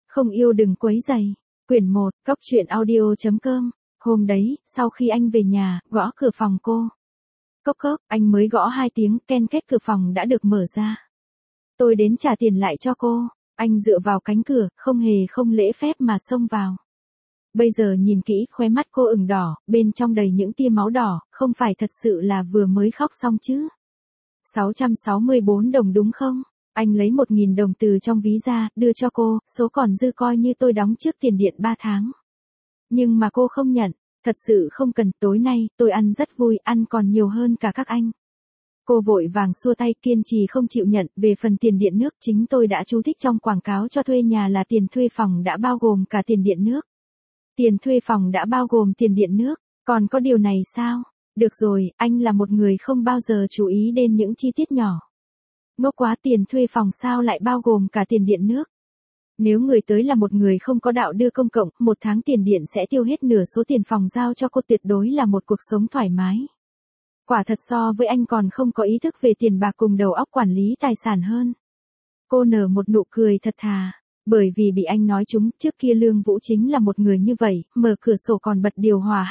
Không yêu đừng quấy rầy. Quyển 1, Cóc truyện audio.com. Hôm đấy, sau khi anh về nhà, gõ cửa phòng cô. Cốc cốc, anh mới gõ 2 tiếng, ken két cửa phòng đã được mở ra. Tôi đến trả tiền lại cho cô. Anh dựa vào cánh cửa, không lễ phép mà xông vào. Bây giờ nhìn kỹ, khóe mắt cô ửng đỏ, bên trong đầy những tia máu đỏ, không phải thật sự là vừa mới khóc xong chứ. 664 đồng đúng không? Anh lấy 1.000 đồng từ trong ví ra, đưa cho cô, số còn dư coi như tôi đóng trước tiền điện 3 tháng. Nhưng mà cô không nhận, thật sự không cần, tối nay, tôi ăn rất vui, ăn còn nhiều hơn cả các anh. Cô vội vàng xua tay, kiên trì không chịu nhận, về phần tiền điện nước chính tôi đã chú thích trong quảng cáo cho thuê nhà là tiền thuê phòng đã bao gồm cả tiền điện nước. Tiền thuê phòng đã bao gồm tiền điện nước, còn có điều này sao? Được rồi, anh là một người không bao giờ chú ý đến những chi tiết nhỏ. Ngốc quá, tiền thuê phòng sao lại bao gồm cả tiền điện nước? Nếu người tới là một người không có đạo đưa công cộng, 1 tháng tiền điện sẽ tiêu hết nửa số tiền phòng giao cho cô, tuyệt đối là một cuộc sống thoải mái. Quả thật so với anh còn không có ý thức về tiền bạc cùng đầu óc quản lý tài sản hơn. Cô nở một nụ cười thật thà. Bởi vì bị anh nói trúng, trước kia Lương Vũ chính là một người như vậy, mở cửa sổ còn bật điều hòa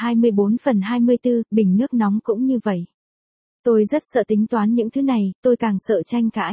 24/24, bình nước nóng cũng như vậy. Tôi rất sợ tính toán những thứ này, tôi càng sợ tranh cãi.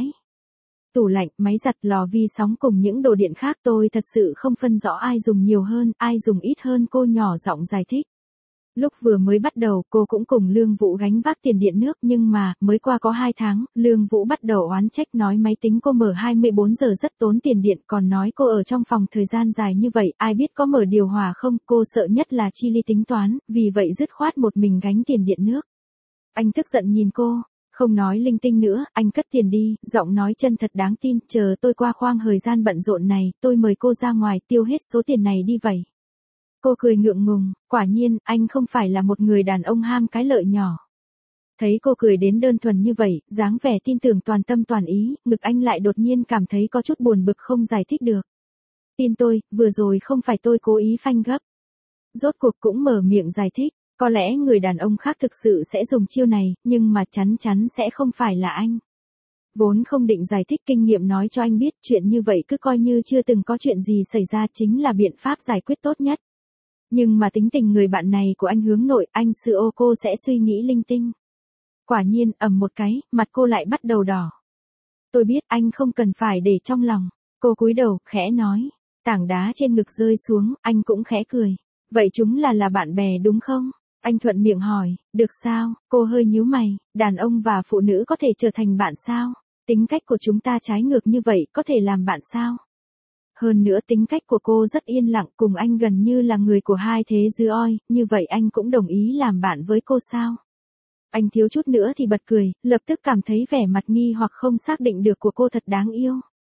Tủ lạnh, máy giặt, lò vi sóng cùng những đồ điện khác tôi thật sự không phân rõ ai dùng nhiều hơn, ai dùng ít hơn, cô nhỏ giọng giải thích. Lúc vừa mới bắt đầu cô cũng cùng Lương Vũ gánh vác tiền điện nước, nhưng mà, mới qua có 2 tháng, Lương Vũ bắt đầu oán trách nói máy tính cô mở 24 giờ rất tốn tiền điện, còn nói cô ở trong phòng thời gian dài như vậy, ai biết có mở điều hòa không, cô sợ nhất là chi ly tính toán, vì vậy dứt khoát một mình gánh tiền điện nước. Anh tức giận nhìn cô, không nói linh tinh nữa, anh cất tiền đi, giọng nói chân thật đáng tin, chờ tôi qua khoang thời gian bận rộn này, tôi mời cô ra ngoài tiêu hết số tiền này đi vậy. Cô cười ngượng ngùng, quả nhiên, anh không phải là một người đàn ông ham cái lợi nhỏ. Thấy cô cười đến đơn thuần như vậy, dáng vẻ tin tưởng toàn tâm toàn ý, ngực anh lại đột nhiên cảm thấy có chút buồn bực không giải thích được. Tin tôi, vừa rồi không phải tôi cố ý phanh gấp. Rốt cuộc cũng mở miệng giải thích, có lẽ người đàn ông khác thực sự sẽ dùng chiêu này, nhưng mà chắn chắn sẽ không phải là anh. Vốn không định giải thích, kinh nghiệm nói cho anh biết chuyện như vậy cứ coi như chưa từng có chuyện gì xảy ra chính là biện pháp giải quyết tốt nhất. Nhưng mà tính tình người bạn này của anh hướng nội, anh sợ cô sẽ suy nghĩ linh tinh. Quả nhiên, ầm một cái, mặt cô lại bắt đầu đỏ. Tôi biết anh không cần phải để trong lòng. Cô cúi đầu, khẽ nói. Tảng đá trên ngực rơi xuống, anh cũng khẽ cười. Vậy chúng là bạn bè đúng không? Anh thuận miệng hỏi, được sao? Cô hơi nhíu mày, đàn ông và phụ nữ có thể trở thành bạn sao? Tính cách của chúng ta trái ngược như vậy, có thể làm bạn sao? Hơn nữa tính cách của cô rất yên lặng, cùng anh gần như là người của hai thế giới oi, như vậy anh cũng đồng ý làm bạn với cô sao? Anh thiếu chút nữa thì bật cười, lập tức cảm thấy vẻ mặt nghi hoặc không xác định được của cô thật đáng yêu.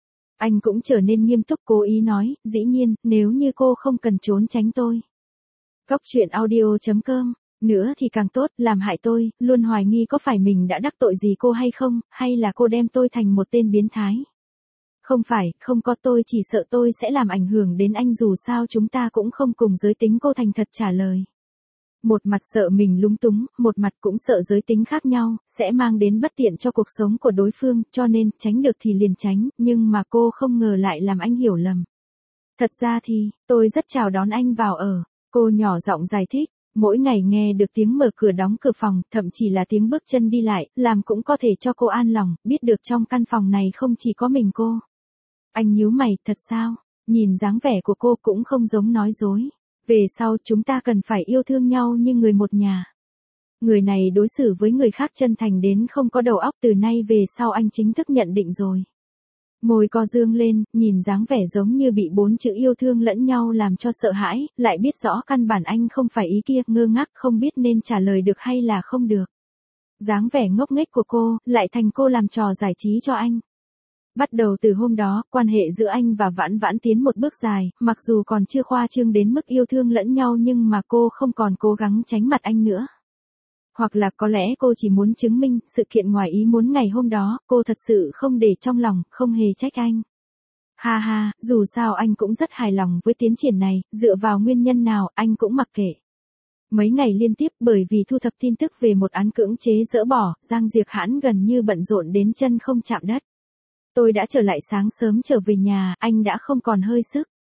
Anh cũng trở nên nghiêm túc, cố ý nói, dĩ nhiên, nếu như cô không cần trốn tránh tôi. Cóc truyện audio.com, nữa thì càng tốt, làm hại tôi, luôn hoài nghi có phải mình đã đắc tội gì cô hay không, hay là cô đem tôi thành một tên biến thái. Không phải, không có, tôi chỉ sợ tôi sẽ làm ảnh hưởng đến anh, dù sao chúng ta cũng không cùng giới tính, cô thành thật trả lời. Một mặt sợ mình lúng túng, một mặt cũng sợ giới tính khác nhau, sẽ mang đến bất tiện cho cuộc sống của đối phương, cho nên, tránh được thì liền tránh, nhưng mà cô không ngờ lại làm anh hiểu lầm. Thật ra thì, tôi rất chào đón anh vào ở, cô nhỏ giọng giải thích. Mỗi ngày nghe được tiếng mở cửa đóng cửa phòng, thậm chí là tiếng bước chân đi lại, làm cũng có thể cho cô an lòng, biết được trong căn phòng này không chỉ có mình cô. Anh nhíu mày, thật sao? Nhìn dáng vẻ của cô cũng không giống nói dối. Về sau chúng ta cần phải yêu thương nhau như người một nhà. Người này đối xử với người khác chân thành đến không có đầu óc, từ nay về sau anh chính thức nhận định rồi. Môi co dương lên, nhìn dáng vẻ giống như bị 4 chữ yêu thương lẫn nhau làm cho sợ hãi, lại biết rõ căn bản anh không phải ý kia, ngơ ngác không biết nên trả lời được hay là không được. Dáng vẻ ngốc nghếch của cô, lại thành cô làm trò giải trí cho anh. Bắt đầu từ hôm đó, quan hệ giữa anh và Vãn Vãn tiến một bước dài, mặc dù còn chưa khoa trương đến mức yêu thương lẫn nhau nhưng mà cô không còn cố gắng tránh mặt anh nữa. Hoặc là có lẽ cô chỉ muốn chứng minh sự kiện ngoài ý muốn ngày hôm đó, cô thật sự không để trong lòng, không hề trách anh. Ha ha, dù sao anh cũng rất hài lòng với tiến triển này, dựa vào nguyên nhân nào anh cũng mặc kệ. Mấy ngày liên tiếp bởi vì thu thập tin tức về một án cưỡng chế dỡ bỏ, Giang Diệc Hãn gần như bận rộn đến chân không chạm đất. Tôi đã trở lại sáng sớm trở về nhà, anh đã không còn hơi sức.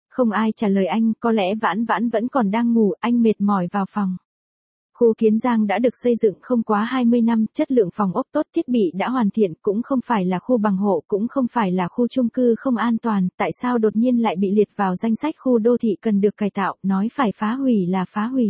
Không ai trả lời anh, có lẽ Vãn Vãn vẫn còn đang ngủ, anh mệt mỏi vào phòng. Khu Kiến Giang đã được xây dựng không quá 20 năm, chất lượng phòng ốc tốt, thiết bị đã hoàn thiện, cũng không phải là khu bằng hộ, cũng không phải là khu chung cư không an toàn, tại sao đột nhiên lại bị liệt vào danh sách khu đô thị cần được cải tạo, nói phải phá hủy là phá hủy.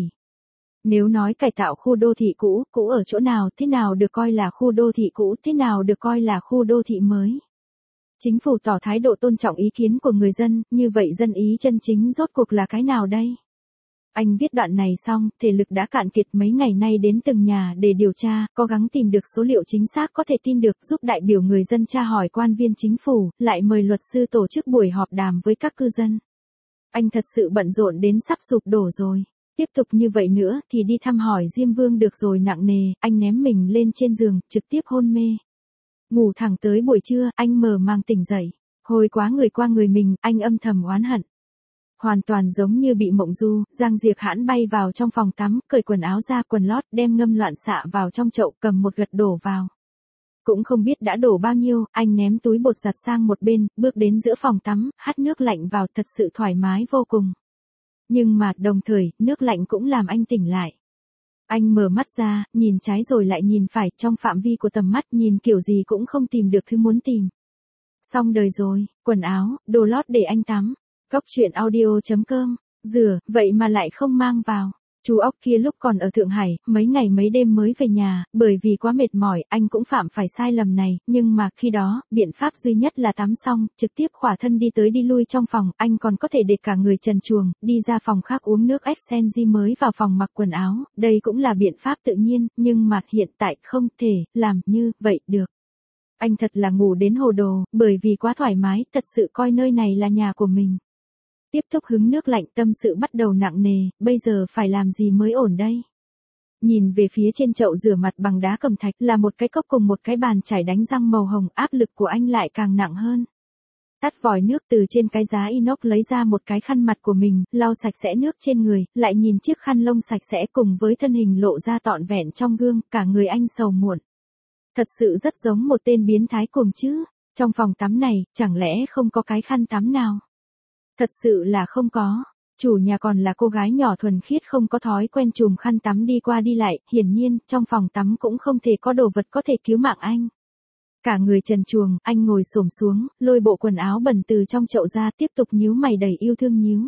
Nếu nói cải tạo khu đô thị cũ, cũ ở chỗ nào, thế nào được coi là khu đô thị cũ, thế nào được coi là khu đô thị mới? Chính phủ tỏ thái độ tôn trọng ý kiến của người dân, như vậy dân ý chân chính rốt cuộc là cái nào đây? Anh viết đoạn này xong, thể lực đã cạn kiệt, mấy ngày nay đến từng nhà để điều tra, cố gắng tìm được số liệu chính xác có thể tin được, giúp đại biểu người dân tra hỏi quan viên chính phủ, lại mời luật sư tổ chức buổi họp đàm với các cư dân. Anh thật sự bận rộn đến sắp sụp đổ rồi. Tiếp tục như vậy nữa thì đi thăm hỏi Diêm Vương được rồi, nặng nề, anh ném mình lên trên giường, trực tiếp hôn mê. Ngủ thẳng tới buổi trưa, anh mở màng tỉnh dậy. Hôi quá người qua người mình, anh âm thầm oán hận. Hoàn toàn giống như bị mộng du, Giang Diệc Hãn bay vào trong phòng tắm, cởi quần áo ra, quần lót, đem ngâm loạn xạ vào trong chậu, cầm một gật đổ vào. Cũng không biết đã đổ bao nhiêu, anh ném túi bột giặt sang một bên, bước đến giữa phòng tắm, hắt nước lạnh vào, thật sự thoải mái vô cùng. Nhưng mà, đồng thời, nước lạnh cũng làm anh tỉnh lại. Anh mở mắt ra, nhìn trái rồi lại nhìn phải, trong phạm vi của tầm mắt, nhìn kiểu gì cũng không tìm được thứ muốn tìm. Xong đời rồi, quần áo, đồ lót để anh tắm. Góc truyện audio.com, rửa, vậy mà lại không mang vào. Chú ốc kia lúc còn ở Thượng Hải, mấy ngày mấy đêm mới về nhà, bởi vì quá mệt mỏi, anh cũng phạm phải sai lầm này, nhưng mà khi đó, biện pháp duy nhất là tắm xong, trực tiếp khỏa thân đi tới đi lui trong phòng, anh còn có thể để cả người trần truồng, đi ra phòng khác uống nước Exenzi mới vào phòng mặc quần áo, đây cũng là biện pháp tự nhiên, nhưng mà hiện tại không thể làm như vậy được. Anh thật là ngủ đến hồ đồ, bởi vì quá thoải mái, thật sự coi nơi này là nhà của mình. Tiếp tục hứng nước lạnh, tâm sự bắt đầu nặng nề, bây giờ phải làm gì mới ổn đây? Nhìn về phía trên chậu rửa mặt bằng đá cẩm thạch là một cái cốc cùng một cái bàn chải đánh răng màu hồng, áp lực của anh lại càng nặng hơn. Tắt vòi nước, từ trên cái giá inox lấy ra một cái khăn mặt của mình, lau sạch sẽ nước trên người, lại nhìn chiếc khăn lông sạch sẽ cùng với thân hình lộ ra trọn vẹn trong gương, cả người anh sầu muộn. Thật sự rất giống một tên biến thái cùng chứ, trong phòng tắm này, chẳng lẽ không có cái khăn tắm nào? Thật sự là không có. Chủ nhà còn là cô gái nhỏ thuần khiết không có thói quen chùm khăn tắm đi qua đi lại, hiển nhiên, trong phòng tắm cũng không thể có đồ vật có thể cứu mạng anh. Cả người trần truồng, anh ngồi xổm xuống, lôi bộ quần áo bẩn từ trong chậu ra, tiếp tục nhíu mày đầy yêu thương nhíu.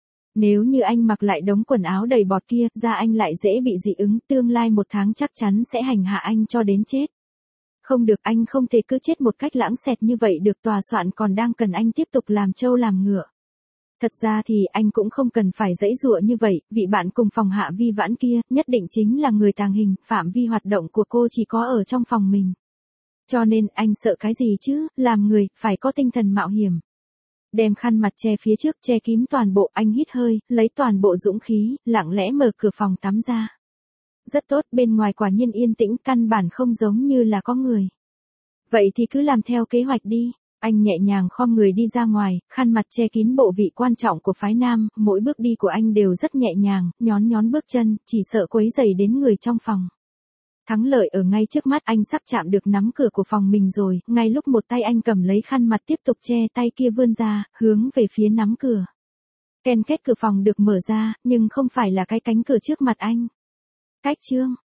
Nếu như anh mặc lại đống quần áo đầy bọt kia, da anh lại dễ bị dị ứng, tương lai 1 tháng chắc chắn sẽ hành hạ anh cho đến chết. Không được, anh không thể cứ chết một cách lãng xẹt như vậy được, tòa soạn còn đang cần anh tiếp tục làm trâu làm ngựa. Thật ra thì anh cũng không cần phải giãy giụa như vậy, vị bạn cùng phòng Hạ Vi Vãn kia, nhất định chính là người tàng hình, phạm vi hoạt động của cô chỉ có ở trong phòng mình. Cho nên anh sợ cái gì chứ, làm người, phải có tinh thần mạo hiểm. Đem khăn mặt che phía trước, che kín toàn bộ, anh hít hơi, lấy toàn bộ dũng khí, lặng lẽ mở cửa phòng tắm ra. Rất tốt, bên ngoài quả nhiên yên tĩnh, căn bản không giống như là có người. Vậy thì cứ làm theo kế hoạch đi. Anh nhẹ nhàng khom người đi ra ngoài, khăn mặt che kín bộ vị quan trọng của phái nam, mỗi bước đi của anh đều rất nhẹ nhàng, nhón nhón bước chân, chỉ sợ quấy rầy đến người trong phòng. Thắng lợi ở ngay trước mắt, anh sắp chạm được nắm cửa của phòng mình rồi, ngay lúc một tay anh cầm lấy khăn mặt tiếp tục che, tay kia vươn ra, hướng về phía nắm cửa. Ken két, cửa phòng được mở ra, nhưng không phải là cái cánh cửa trước mặt anh. Cách chương.